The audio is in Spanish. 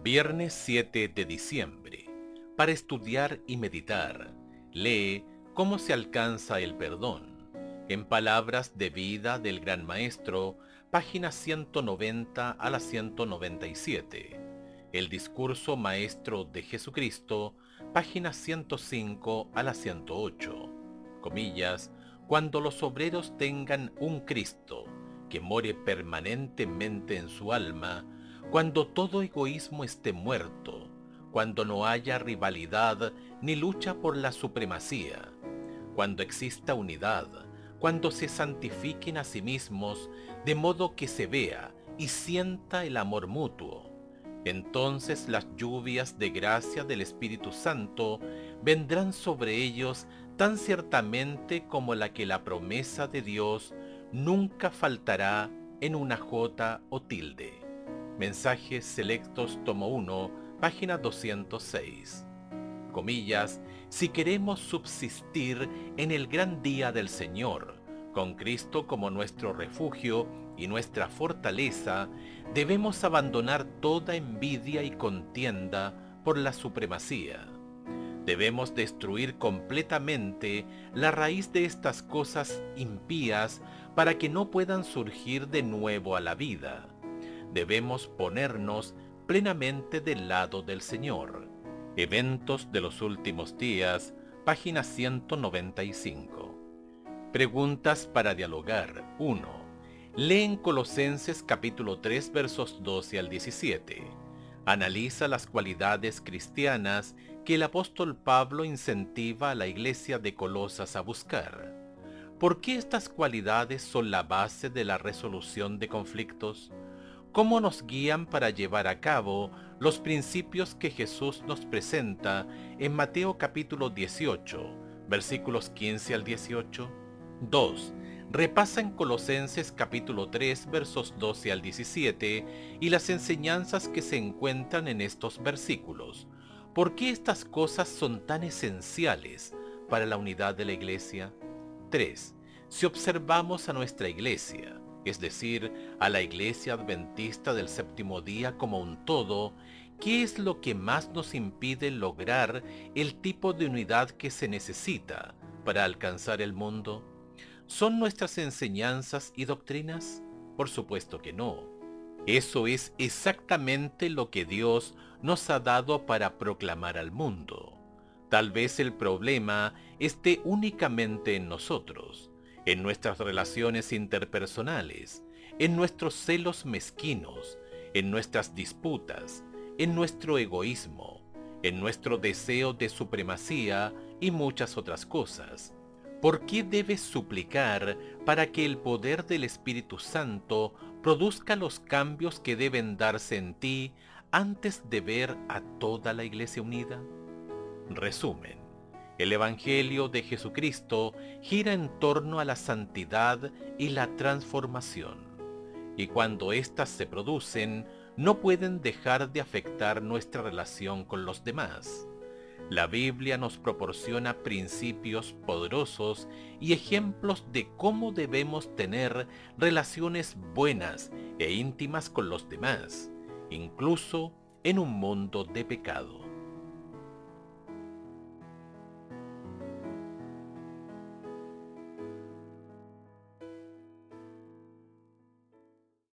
Viernes 7 de diciembre. Para estudiar y meditar, lee cómo se alcanza el perdón. En Palabras de Vida del Gran Maestro, páginas 190 a la 197. El Discurso Maestro de Jesucristo, páginas 105 a la 108. Comillas, cuando los obreros tengan un Cristo que more permanentemente en su alma, cuando todo egoísmo esté muerto, cuando no haya rivalidad ni lucha por la supremacía, cuando exista unidad, cuando se santifiquen a sí mismos de modo que se vea y sienta el amor mutuo, entonces las lluvias de gracia del Espíritu Santo vendrán sobre ellos tan ciertamente como la promesa de Dios nunca faltará en una jota o tilde. Mensajes Selectos, tomo 1, página 206. Comillas, si queremos subsistir en el gran día del Señor, con Cristo como nuestro refugio y nuestra fortaleza, debemos abandonar toda envidia y contienda por la supremacía. Debemos destruir completamente la raíz de estas cosas impías para que no puedan surgir de nuevo a la vida. Debemos ponernos plenamente del lado del Señor. Eventos de los últimos días, página 195. Preguntas para dialogar. 1. Lee en Colosenses capítulo 3 versos 12 al 17. Analiza las cualidades cristianas que el apóstol Pablo incentiva a la iglesia de Colosas a buscar. ¿Por qué estas cualidades son la base de la resolución de conflictos? ¿Cómo nos guían para llevar a cabo los principios que Jesús nos presenta en Mateo capítulo 18, versículos 15 al 18? 2. Repasa en Colosenses capítulo 3, versos 12 al 17 y las enseñanzas que se encuentran en estos versículos. ¿Por qué estas cosas son tan esenciales para la unidad de la iglesia? 3. Si observamos a nuestra iglesia, es decir, a la Iglesia Adventista del Séptimo Día como un todo, ¿qué es lo que más nos impide lograr el tipo de unidad que se necesita para alcanzar el mundo? ¿Son nuestras enseñanzas y doctrinas? Por supuesto que no. Eso es exactamente lo que Dios nos ha dado para proclamar al mundo. Tal vez el problema esté únicamente en nosotros, en nuestras relaciones interpersonales, en nuestros celos mezquinos, en nuestras disputas, en nuestro egoísmo, en nuestro deseo de supremacía y muchas otras cosas. ¿Por qué debes suplicar para que el poder del Espíritu Santo produzca los cambios que deben darse en ti antes de ver a toda la Iglesia unida? Resumen. El Evangelio de Jesucristo gira en torno a la santidad y la transformación, y cuando éstas se producen, no pueden dejar de afectar nuestra relación con los demás. La Biblia nos proporciona principios poderosos y ejemplos de cómo debemos tener relaciones buenas e íntimas con los demás, incluso en un mundo de pecado.